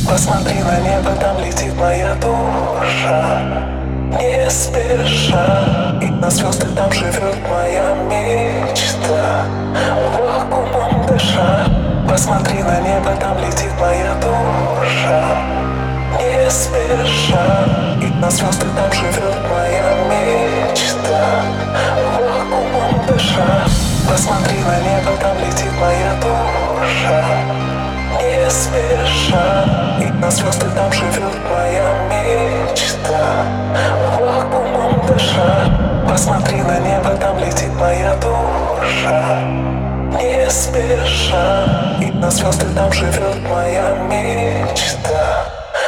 Посмотри на небо, там летит моя душа, не спеша. И на звезды там живет моя мечта, вакуумом дыша. Посмотри на небо, там летит моя душа, не спеша. И на звезды там живет моя мечта, вакуумом дыша. Посмотри на небо, там летит моя душа, не спеша. И на звезды там живет моя мечта, вакуумом дыша. Посмотри на небо, там летит моя душа, не спеша. И на звезды там живет моя мечта.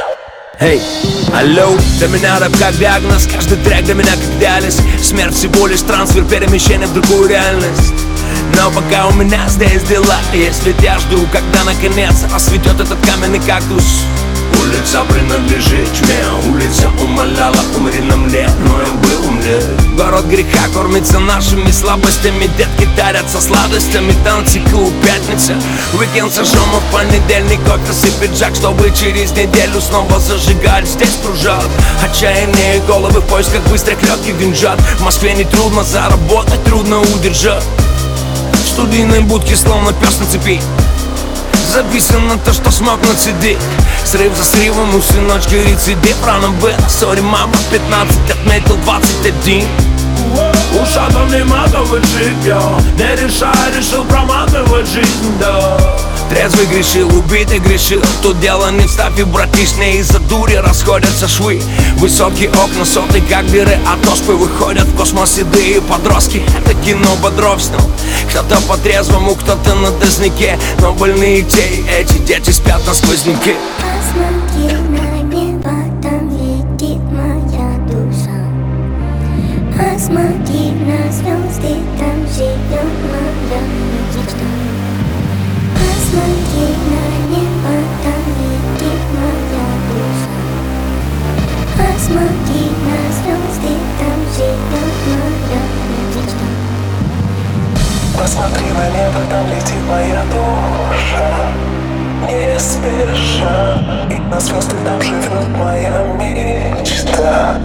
Эй, алло, для меня рэп как диагноз, каждый трек для меня как диализ. Смерть всего лишь трансфер, перемещение в другую реальность. Но пока у меня здесь дела есть, ведь я жду, когда наконец расцветет этот каменный кактус. Улица принадлежит мне, улица умоляла, умри на мне, но я был умнее. Город греха кормится нашими слабостями, детки тарятся сладостями, танцикл пятница. Уикенд сожжем, а в понедельник офис и пиджак, чтобы через неделю снова зажигать. Здесь кружат отчаянные головы в поисках быстрых легких деньжат. В Москве не трудно заработать, трудно удержать. В студийной будке словно пес на цепи, записано то, что смог нацедить. Срыв за срывом, у сыночка рецидив. Рано было, сори, мама, 15, отметил 21. Ушатом не матовый джип, не решая, решил проматывать жизнь, да. Трезвый грешил, убитый грешил. Тут дело не в ставе, братиш, не из-за дури расходятся швы. Высокие окна, соты как дыры от оспы. Выходят в космос седые подростки. Это кино Бодровснул. Кто-то по-трезвому, кто-то на дозняке. Но больные те, эти дети спят на сквозняке. Посмотри на небо, там летит моя душа. Посмотри на звезды, там живет моя мечта. Посмотри на небо, там летит моя душа. Посмотри на звезды, там живет моя мечта. Посмотри на небо, там летит моя душа, не спеша. И на звезды там живет моя мечта.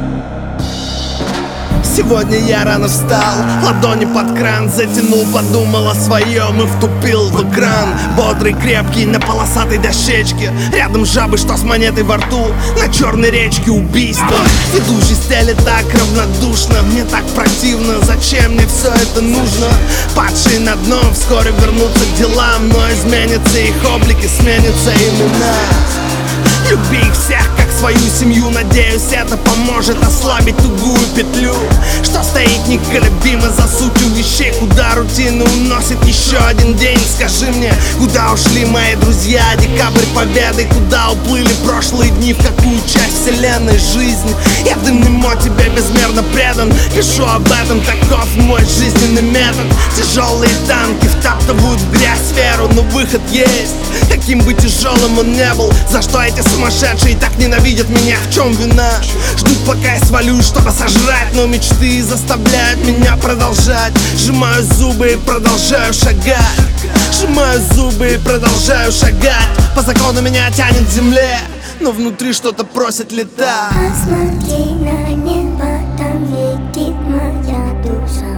Сегодня я рано встал, ладони под кран затянул, подумал о своем и втупил в экран. Бодрый, крепкий, на полосатой дощечке, рядом жабы, что с монетой во рту. На черной речке убийство, ведущий стеле так равнодушно. Мне так противно, зачем мне все это нужно? Падшие на дно вскоре вернутся к делам, но изменятся их облики, сменятся имена. Люби их всех, как свою семью, надеюсь, это поможет ослабить тугую петлю, что стоит неколебимо за сутью вещей. Куда рутина уносит еще один день? Скажи мне, куда ушли мои друзья? Декабрь победы, куда уплыли прошлые дни? В какую часть вселенной жизнь? Я дымному тебе безмерно предан, пишу об этом, таков мой жизненный метод. Тяжелые танки втаптывают в грязь сферу, но выход есть, каким бы тяжелым он не был. За что эти сумасшедшие так ненавидят меня, в чем вина? Ждут, пока я свалюсь, чтобы сожрать, но мечты заставляют меня продолжать. Сжимаю зубы и продолжаю шагать. Сжимаю зубы и продолжаю шагать. По закону меня тянет к земле, но внутри что-то просит летать. Посмотри на небо, там летит моя душа.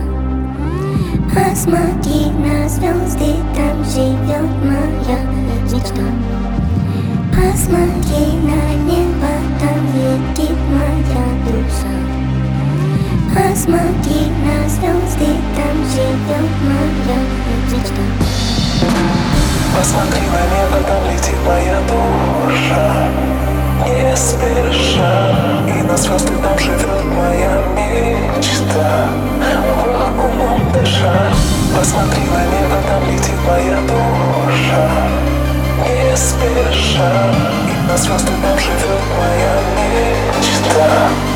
Посмотри на звезды, там живет моя мечта. Посмотри на небо, там летит моя душа. Посмотри на звезды, там живет моя мечта. Посмотри на небо, там летит моя душа, не спеша. И на звезды там живет моя мечта, вакуумом дыша. Посмотри на небо, там летит моя душа, не спеша. И на звезды там живет моя мечта.